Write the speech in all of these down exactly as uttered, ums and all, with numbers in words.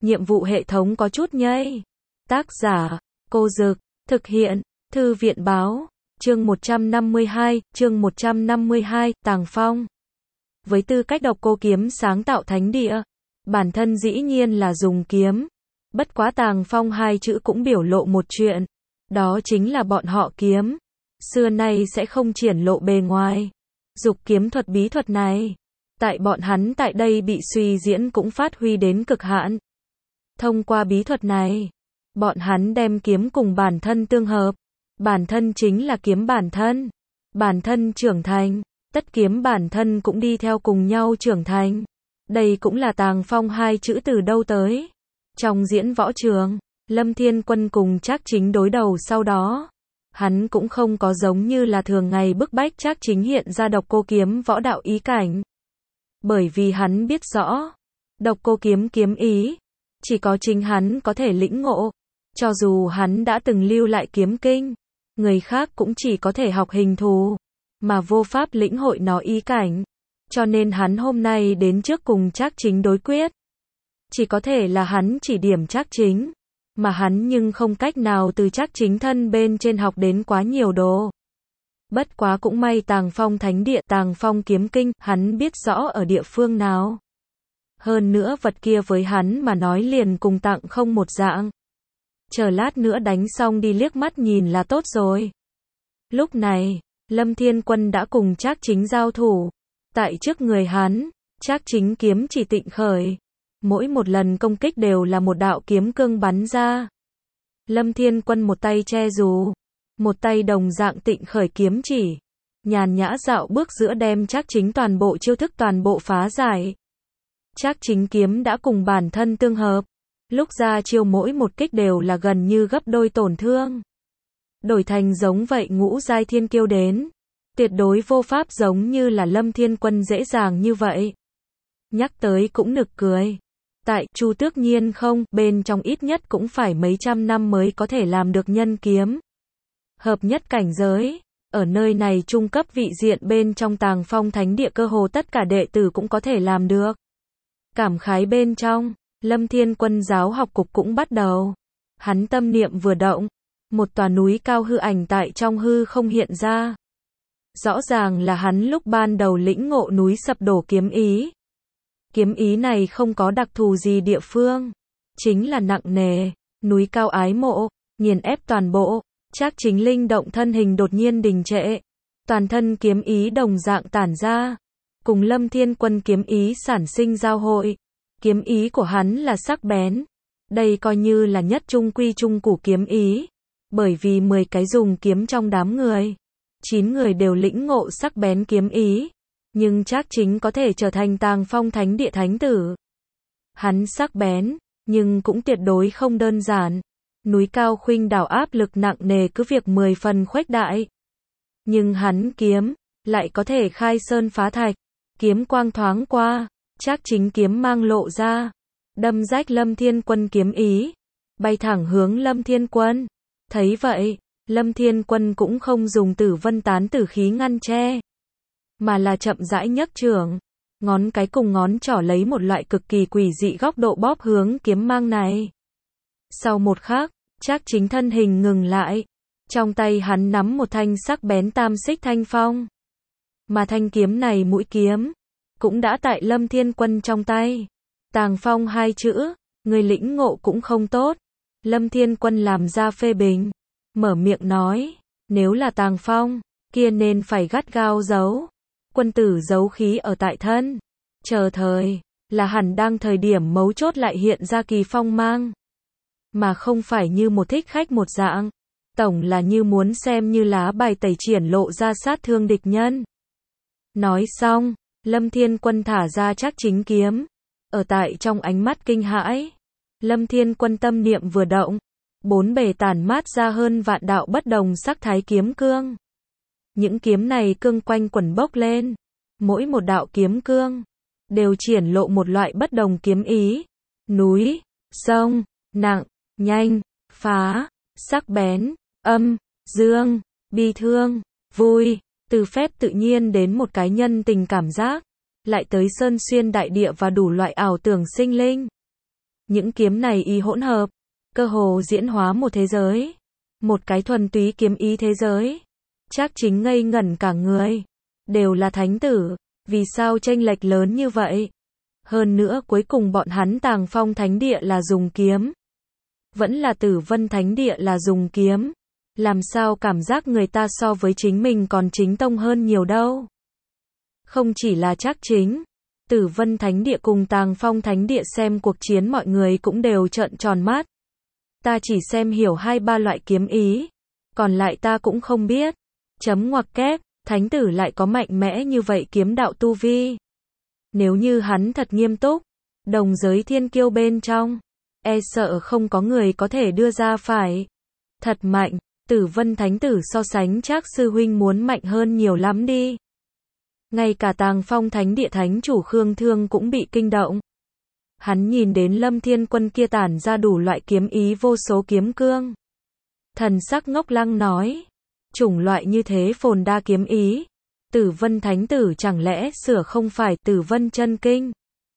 nhiệm vụ hệ thống có chút nhây. Tác giả, Cô Dực, thực hiện, Thư viện Báo, chương một trăm năm mươi hai, chương một trăm năm mươi hai, Tàng Phong. Với tư cách độc cô kiếm sáng tạo thánh địa, bản thân dĩ nhiên là dùng kiếm. Bất quá Tàng Phong hai chữ cũng biểu lộ một chuyện, đó chính là bọn họ kiếm xưa nay sẽ không triển lộ bề ngoài. Dục kiếm thuật bí thuật này, tại bọn hắn tại đây bị suy diễn cũng phát huy đến cực hạn. Thông qua bí thuật này, bọn hắn đem kiếm cùng bản thân tương hợp. Bản thân chính là kiếm bản thân. Bản thân trưởng thành, tất kiếm bản thân cũng đi theo cùng nhau trưởng thành. Đây cũng là Tàng Phong hai chữ từ đâu tới. Trong diễn võ trường, Lâm Thiên Quân cùng Trác Chính đối đầu sau đó. Hắn cũng không có giống như là thường ngày bức bách Trác Chính hiện ra độc cô kiếm võ đạo ý cảnh. Bởi vì hắn biết rõ, độc cô kiếm kiếm ý, chỉ có chính hắn có thể lĩnh ngộ. Cho dù hắn đã từng lưu lại kiếm kinh, người khác cũng chỉ có thể học hình thù, mà vô pháp lĩnh hội nó ý cảnh. Cho nên hắn hôm nay đến trước cùng Trác Chính đối quyết. Chỉ có thể là hắn chỉ điểm Trác Chính, mà hắn nhưng không cách nào từ Trác Chính thân bên trên học đến quá nhiều đồ. Bất quá cũng may Tàng Phong thánh địa, Tàng Phong kiếm kinh, hắn biết rõ ở địa phương nào. Hơn nữa vật kia với hắn mà nói liền cùng tặng không một dạng. Chờ lát nữa đánh xong đi liếc mắt nhìn là tốt rồi. Lúc này, Lâm Thiên Quân đã cùng Trác Chính giao thủ. Tại trước người hắn, Trác Chính kiếm chỉ tịnh khởi. Mỗi một lần công kích đều là một đạo kiếm cương bắn ra. Lâm Thiên Quân một tay che dù, một tay đồng dạng tịnh khởi kiếm chỉ. Nhàn nhã dạo bước giữa đem Trác Chính toàn bộ chiêu thức toàn bộ phá giải. Trác Chính kiếm đã cùng bản thân tương hợp. Lúc ra chiêu mỗi một kích đều là gần như gấp đôi tổn thương. Đổi thành giống vậy ngũ giai thiên kiêu đến, tuyệt đối vô pháp giống như là Lâm Thiên Quân dễ dàng như vậy. Nhắc tới cũng nực cười. Tại Chu Tước Nhiên không, bên trong ít nhất cũng phải mấy trăm năm mới có thể làm được nhân kiếm hợp nhất cảnh giới. Ở nơi này trung cấp vị diện bên trong Tàng Phong thánh địa cơ hồ tất cả đệ tử cũng có thể làm được. Cảm khái bên trong, Lâm Thiên Quân giáo học cục cũng bắt đầu. Hắn tâm niệm vừa động, một tòa núi cao hư ảnh tại trong hư không hiện ra. Rõ ràng là hắn lúc ban đầu lĩnh ngộ núi sập đổ kiếm ý. Kiếm ý này không có đặc thù gì địa phương, chính là nặng nề, núi cao ái mộ, nghiền ép toàn bộ. Trác Chính linh động thân hình đột nhiên đình trệ, toàn thân kiếm ý đồng dạng tản ra, cùng Lâm Thiên Quân kiếm ý sản sinh giao hội. Kiếm ý của hắn là sắc bén, đây coi như là nhất trung quy trung củ kiếm ý, bởi vì mười cái dùng kiếm trong đám người, chín người đều lĩnh ngộ sắc bén kiếm ý, nhưng Trác Chính có thể trở thành Tàng Phong thánh địa thánh tử. Hắn sắc bén, nhưng cũng tuyệt đối không đơn giản. Núi cao khuynh đảo áp lực nặng nề cứ việc mười phần khuếch đại. Nhưng hắn kiếm, lại có thể khai sơn phá thạch, kiếm quang thoáng qua. Trác Chính kiếm mang lộ ra, đâm rách Lâm Thiên Quân kiếm ý, bay thẳng hướng Lâm Thiên Quân. Thấy vậy, Lâm Thiên Quân cũng không dùng Tử Vân Tán tử khí ngăn che, mà là chậm rãi nhấc trưởng, ngón cái cùng ngón trỏ lấy một loại cực kỳ quỷ dị góc độ bóp hướng kiếm mang này. Sau một khắc, Trác Chính thân hình ngừng lại, trong tay hắn nắm một thanh sắc bén tam xích thanh phong, mà thanh kiếm này mũi kiếm cũng đã tại Lâm Thiên Quân trong tay. Tàng Phong hai chữ, người lĩnh ngộ cũng không tốt. Lâm Thiên Quân làm ra phê bình, mở miệng nói, nếu là Tàng Phong, kia nên phải gắt gao giấu. Quân tử giấu khí ở tại thân, chờ thời, là hẳn đang thời điểm mấu chốt lại hiện ra kỳ phong mang. Mà không phải như một thích khách một dạng, tổng là như muốn xem như lá bài tẩy triển lộ ra sát thương địch nhân. Nói xong, Lâm Thiên Quân thả ra Trác Chính kiếm. Ở tại trong ánh mắt kinh hãi, Lâm Thiên Quân tâm niệm vừa động, bốn bề tản mát ra hơn vạn đạo bất đồng sắc thái kiếm cương. Những kiếm này cương quanh quẩn bốc lên, mỗi một đạo kiếm cương đều triển lộ một loại bất đồng kiếm ý. Núi, sông, nặng, nhanh, phá, sắc bén, âm, dương, bi thương, vui. Từ phép tự nhiên đến một cái nhân tình cảm giác, lại tới sơn xuyên đại địa và đủ loại ảo tưởng sinh linh. Những kiếm này ý hỗn hợp, cơ hồ diễn hóa một thế giới. Một cái thuần túy kiếm ý thế giới. Trác Chính ngây ngẩn cả người. Đều là thánh tử, vì sao chênh lệch lớn như vậy? Hơn nữa cuối cùng bọn hắn Tàng Phong Thánh Địa là dùng kiếm. Vẫn là Tử Vân Thánh Địa là dùng kiếm. Làm sao cảm giác người ta so với chính mình còn chính tông hơn nhiều đâu? Không chỉ là Trác Chính, Tử Vân Thánh Địa cùng Tàng Phong Thánh Địa xem cuộc chiến mọi người cũng đều trợn tròn mắt. Ta chỉ xem hiểu hai ba loại kiếm ý, còn lại ta cũng không biết. Chấm ngoặc kép, thánh tử lại có mạnh mẽ như vậy kiếm đạo tu vi. Nếu như hắn thật nghiêm túc, đồng giới thiên kiêu bên trong, e sợ không có người có thể đưa ra phải. Thật mạnh, Tử Vân Thánh tử so sánh Trác sư huynh muốn mạnh hơn nhiều lắm đi. Ngay cả Tàng Phong Thánh Địa thánh chủ Khương Thương cũng bị kinh động. Hắn nhìn đến Lâm Thiên Quân kia tản ra đủ loại kiếm ý vô số kiếm cương. Thần sắc ngốc lăng nói, chủng loại như thế phồn đa kiếm ý, Tử Vân Thánh tử chẳng lẽ sửa không phải Tử Vân chân kinh,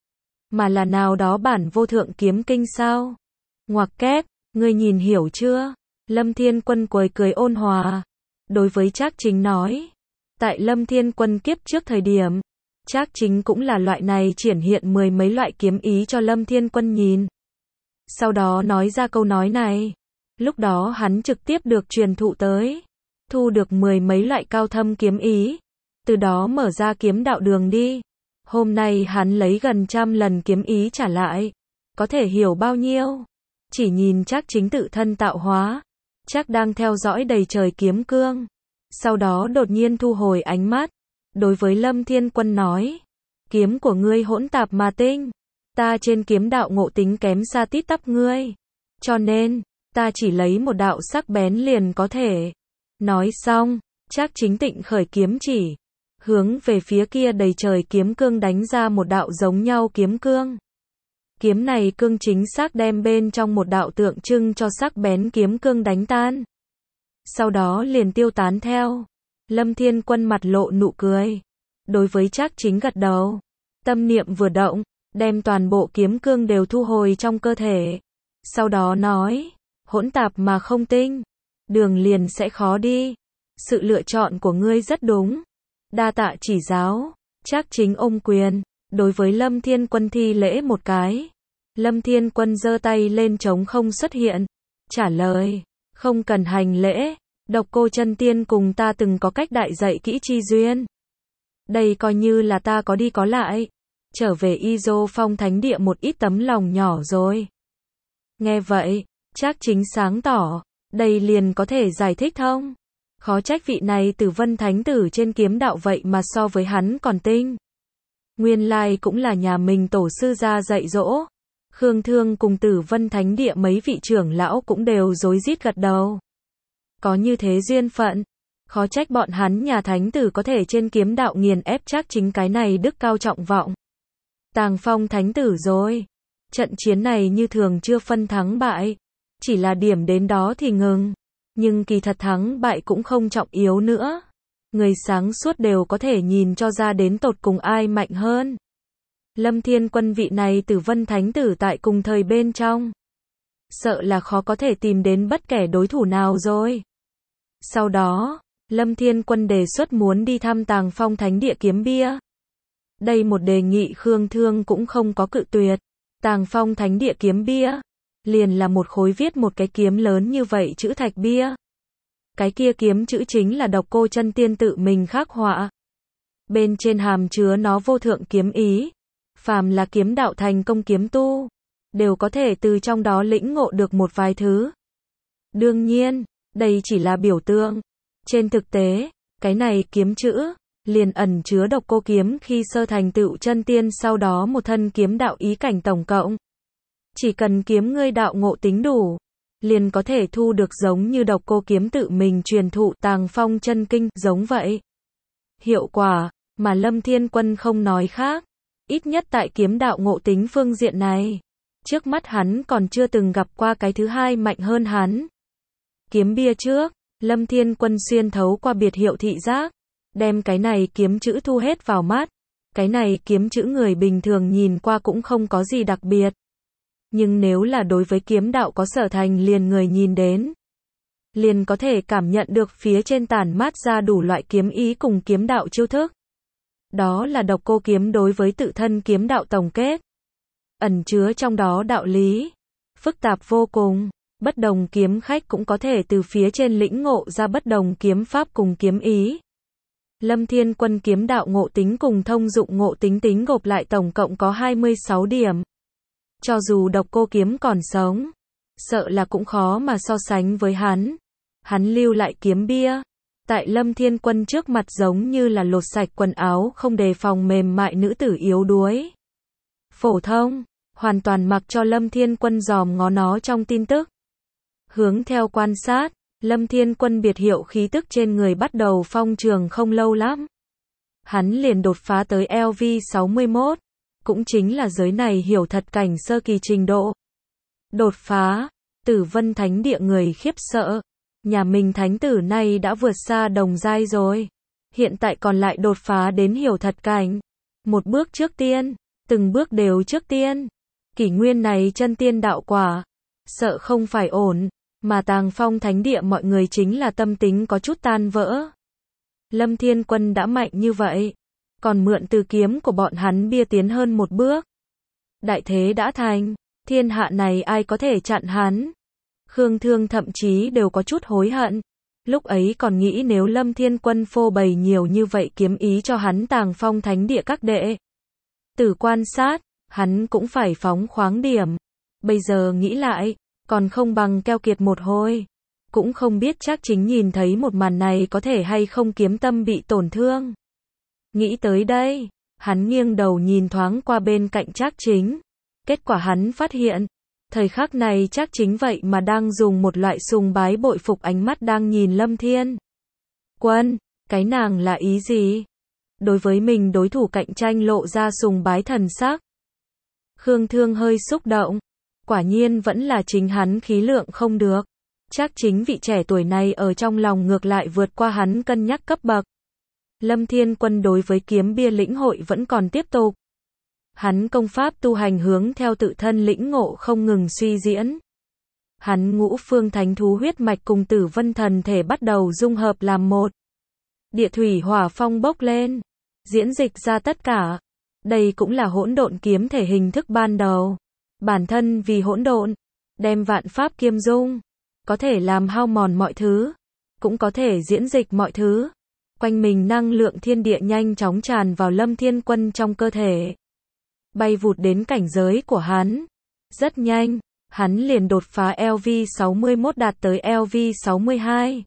mà là nào đó bản vô thượng kiếm kinh sao? Ngoặc kép, ngươi nhìn hiểu chưa? Lâm Thiên Quân cười cười ôn hòa, đối với Trác Chính nói, tại Lâm Thiên Quân kiếp trước thời điểm, Trác Chính cũng là loại này triển hiện mười mấy loại kiếm ý cho Lâm Thiên Quân nhìn. Sau đó nói ra câu nói này, lúc đó hắn trực tiếp được truyền thụ tới, thu được mười mấy loại cao thâm kiếm ý, từ đó mở ra kiếm đạo đường đi. Hôm nay hắn lấy gần trăm lần kiếm ý trả lại, có thể hiểu bao nhiêu? Chỉ nhìn Trác Chính tự thân tạo hóa, Trác đang theo dõi đầy trời kiếm cương, sau đó đột nhiên thu hồi ánh mắt, đối với Lâm Thiên Quân nói, kiếm của ngươi hỗn tạp mà tinh, ta trên kiếm đạo ngộ tính kém xa tít tắp ngươi, cho nên, ta chỉ lấy một đạo sắc bén liền có thể. Nói xong, Trác Chính tịnh khởi kiếm chỉ, hướng về phía kia đầy trời kiếm cương đánh ra một đạo giống nhau kiếm cương. Kiếm này cương chính xác đem bên trong một đạo tượng trưng cho sắc bén kiếm cương đánh tan. Sau đó liền tiêu tán theo. Lâm Thiên Quân mặt lộ nụ cười, đối với Trác Chính gật đầu, tâm niệm vừa động, đem toàn bộ kiếm cương đều thu hồi trong cơ thể. Sau đó nói, hỗn tạp mà không tinh, đường liền sẽ khó đi. Sự lựa chọn của ngươi rất đúng. Đa tạ chỉ giáo. Trác Chính ôm quyền, đối với Lâm Thiên Quân thi lễ một cái. Lâm Thiên Quân giơ tay lên trống không xuất hiện, trả lời, không cần hành lễ, Độc Cô Chân Tiên cùng ta từng có cách đại dạy kỹ chi duyên. Đây coi như là ta có đi có lại, trở về Y Dô Phong Thánh Địa một ít tấm lòng nhỏ rồi. Nghe vậy, Trác Chính sáng tỏ, đây liền có thể giải thích thông. Khó trách vị này Tử Vân Thánh tử trên kiếm đạo vậy mà so với hắn còn tinh. Nguyên lai cũng là nhà mình tổ sư ra dạy dỗ. Khương Thương cùng Tử Vân Thánh Địa mấy vị trưởng lão cũng đều rối rít gật đầu. Có như thế duyên phận, khó trách bọn hắn nhà thánh tử có thể trên kiếm đạo nghiền ép Trác Chính cái này đức cao trọng vọng. Tàng Phong Thánh tử rồi. Trận chiến này như thường chưa phân thắng bại, chỉ là điểm đến đó thì ngừng. Nhưng kỳ thật thắng bại cũng không trọng yếu nữa. Người sáng suốt đều có thể nhìn cho ra đến tột cùng ai mạnh hơn. Lâm Thiên Quân vị này Tử Vân Thánh tử tại cùng thời bên trong, sợ là khó có thể tìm đến bất kể đối thủ nào rồi. Sau đó, Lâm Thiên Quân đề xuất muốn đi thăm Tàng Phong Thánh Địa kiếm bia. Đây một đề nghị Khương Thương cũng không có cự tuyệt. Tàng Phong Thánh Địa kiếm bia, liền là một khối viết một cái kiếm lớn như vậy chữ thạch bia. Cái kia kiếm chữ chính là Độc Cô Chân Tiên tự mình khắc họa. Bên trên hàm chứa nó vô thượng kiếm ý. Phàm là kiếm đạo thành công kiếm tu, đều có thể từ trong đó lĩnh ngộ được một vài thứ. Đương nhiên, đây chỉ là biểu tượng. Trên thực tế, cái này kiếm chữ, liền ẩn chứa Độc Cô kiếm khi sơ thành tựu chân tiên sau đó một thân kiếm đạo ý cảnh tổng cộng. Chỉ cần kiếm ngươi đạo ngộ tính đủ, liền có thể thu được giống như Độc Cô kiếm tự mình truyền thụ Tàng Phong chân kinh, giống vậy. Hiệu quả, mà Lâm Thiên Quân không nói khác, ít nhất tại kiếm đạo ngộ tính phương diện này, trước mắt hắn còn chưa từng gặp qua cái thứ hai mạnh hơn hắn. Kiếm bia trước, Lâm Thiên Quân xuyên thấu qua biệt hiệu thị giác, đem cái này kiếm chữ thu hết vào mắt. Cái này kiếm chữ người bình thường nhìn qua cũng không có gì đặc biệt. Nhưng nếu là đối với kiếm đạo có sở thành liền người nhìn đến, liền có thể cảm nhận được phía trên tản mát ra đủ loại kiếm ý cùng kiếm đạo chiêu thức. Đó là độc cô kiếm đối với tự thân kiếm đạo tổng kết. Ẩn chứa trong đó đạo lý, phức tạp vô cùng, bất đồng kiếm khách cũng có thể từ phía trên lĩnh ngộ ra bất đồng kiếm pháp cùng kiếm ý. Lâm Thiên Quân kiếm đạo ngộ tính cùng thông dụng ngộ tính tính gộp lại tổng cộng có hai mươi sáu điểm. Cho dù độc cô kiếm còn sống, sợ là cũng khó mà so sánh với hắn. Hắn lưu lại kiếm bia, tại Lâm Thiên Quân trước mặt giống như là lột sạch quần áo không đề phòng mềm mại nữ tử yếu đuối. Phổ thông, hoàn toàn mặc cho Lâm Thiên Quân dòm ngó nó trong tin tức. Hướng theo quan sát, Lâm Thiên Quân biệt hiệu khí tức trên người bắt đầu phong trường không lâu lắm. Hắn liền đột phá tới L V sáu mươi mốt, cũng chính là giới này hiểu thật cảnh sơ kỳ trình độ. Đột phá, Tử Vân Thánh Địa người khiếp sợ. Nhà mình thánh tử này đã vượt xa đồng giai rồi. Hiện tại còn lại đột phá đến hiểu thật cảnh. Một bước trước tiên, từng bước đều trước tiên. Kỷ nguyên này chân tiên đạo quả. Sợ không phải ổn, mà Tàng Phong Thánh Địa mọi người chính là tâm tính có chút tan vỡ. Lâm Thiên Quân đã mạnh như vậy, còn mượn từ kiếm của bọn hắn bia tiến hơn một bước. Đại thế đã thành, thiên hạ này ai có thể chặn hắn. Khương Thương thậm chí đều có chút hối hận. Lúc ấy còn nghĩ nếu Lâm Thiên Quân phô bày nhiều như vậy kiếm ý cho hắn Tàng Phong Thánh Địa các đệ tử quan sát, hắn cũng phải phóng khoáng điểm. Bây giờ nghĩ lại, còn không bằng keo kiệt một hồi. Cũng không biết Trác Chính nhìn thấy một màn này có thể hay không kiếm tâm bị tổn thương. Nghĩ tới đây, hắn nghiêng đầu nhìn thoáng qua bên cạnh Trác Chính. Kết quả hắn phát hiện, thời khắc này Trác Chính vậy mà đang dùng một loại sùng bái bội phục ánh mắt đang nhìn Lâm Thiên Quân. Cái nàng là ý gì? Đối với mình đối thủ cạnh tranh lộ ra sùng bái thần sắc. Khương Thương hơi xúc động. Quả nhiên vẫn là chính hắn khí lượng không được. Trác Chính vị trẻ tuổi này ở trong lòng ngược lại vượt qua hắn cân nhắc cấp bậc. Lâm Thiên Quân đối với kiếm bia lĩnh hội vẫn còn tiếp tục. Hắn công pháp tu hành hướng theo tự thân lĩnh ngộ không ngừng suy diễn. Hắn ngũ phương thánh thú huyết mạch cùng Tử Vân thần thể bắt đầu dung hợp làm một. Địa thủy hỏa phong bốc lên, diễn dịch ra tất cả. Đây cũng là hỗn độn kiếm thể hình thức ban đầu. Bản thân vì hỗn độn, đem vạn pháp kiêm dung, có thể làm hao mòn mọi thứ, cũng có thể diễn dịch mọi thứ. Quanh mình năng lượng thiên địa nhanh chóng tràn vào Lâm Thiên Quân trong cơ thể. Bay vụt đến cảnh giới của hắn. Rất nhanh, hắn liền đột phá L V sáu mươi mốt đạt tới L V sáu mươi hai.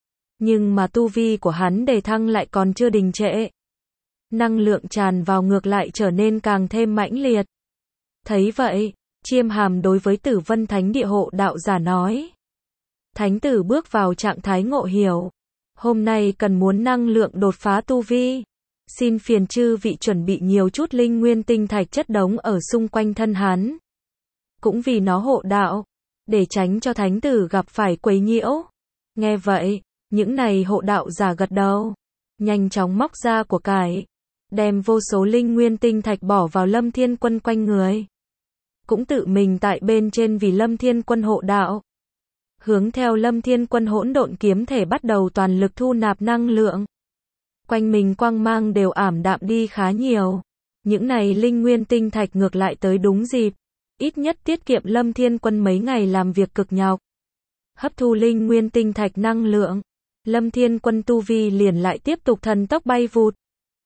Nhưng mà tu vi của hắn đề thăng lại còn chưa đình trệ. Năng lượng tràn vào ngược lại trở nên càng thêm mãnh liệt. Thấy vậy, Chiêm Hàm đối với Tử Vân Thánh Địa hộ đạo giả nói. Thánh tử bước vào trạng thái ngộ hiểu. Hôm nay cần muốn năng lượng đột phá tu vi. Xin phiền chư vị chuẩn bị nhiều chút linh nguyên tinh thạch chất đống ở xung quanh thân hắn. Cũng vì nó hộ đạo, để tránh cho thánh tử gặp phải quấy nhiễu. Nghe vậy, những này hộ đạo giả gật đầu, nhanh chóng móc ra của cải, đem vô số linh nguyên tinh thạch bỏ vào Lâm Thiên Quân quanh người. Cũng tự mình tại bên trên vì Lâm Thiên Quân hộ đạo. Hướng theo Lâm Thiên Quân hỗn độn kiếm thể bắt đầu toàn lực thu nạp năng lượng. Quanh mình quang mang đều ảm đạm đi khá nhiều. Những này linh nguyên tinh thạch ngược lại tới đúng dịp. Ít nhất tiết kiệm Lâm Thiên Quân mấy ngày làm việc cực nhọc. Hấp thu linh nguyên tinh thạch năng lượng. Lâm Thiên Quân tu vi liền lại tiếp tục thần tốc bay vụt.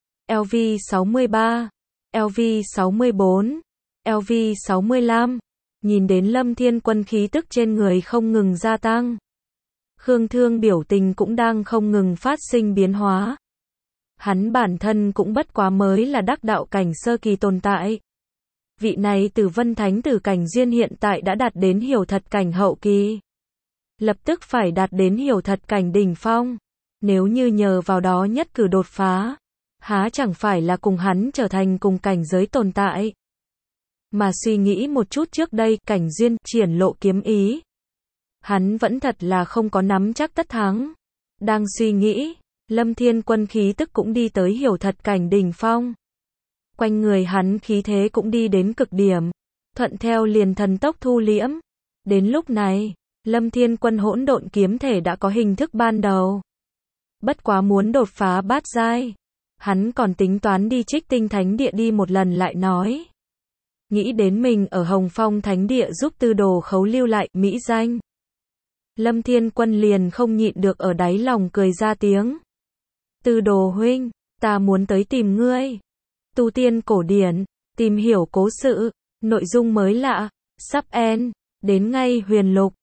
L V sáu mươi ba, L V sáu mươi bốn, L V sáu mươi lăm. Nhìn đến Lâm Thiên Quân khí tức trên người không ngừng gia tăng. Khương Thương biểu tình cũng đang không ngừng phát sinh biến hóa. Hắn bản thân cũng bất quá mới là đắc đạo cảnh sơ kỳ tồn tại. Vị này Tử Vân Thánh Tử cảnh duyên hiện tại đã đạt đến hiểu thật cảnh hậu kỳ. Lập tức phải đạt đến hiểu thật cảnh đỉnh phong. Nếu như nhờ vào đó nhất cử đột phá, há chẳng phải là cùng hắn trở thành cùng cảnh giới tồn tại. Mà suy nghĩ một chút trước đây, cảnh duyên triển lộ kiếm ý. Hắn vẫn thật là không có nắm chắc tất thắng. Đang suy nghĩ, Lâm Thiên Quân khí tức cũng đi tới hiểu thật cảnh đỉnh phong. Quanh người hắn khí thế cũng đi đến cực điểm. thuận theo liền thần tốc thu liễm. Đến lúc này, Lâm Thiên Quân hỗn độn kiếm thể đã có hình thức ban đầu. Bất quá muốn đột phá bát giai, hắn còn tính toán đi Trích Tinh Thánh Địa đi một lần lại nói. Nghĩ đến mình ở Hồng Phong Thánh Địa giúp Tư Đồ Khấu lưu lại mỹ danh. Lâm Thiên Quân liền không nhịn được ở đáy lòng cười ra tiếng. Tư Đồ huynh, ta muốn tới tìm ngươi. Tu tiên cổ điển, tìm hiểu cố sự, nội dung mới lạ, sắp end, đến ngay huyền lục.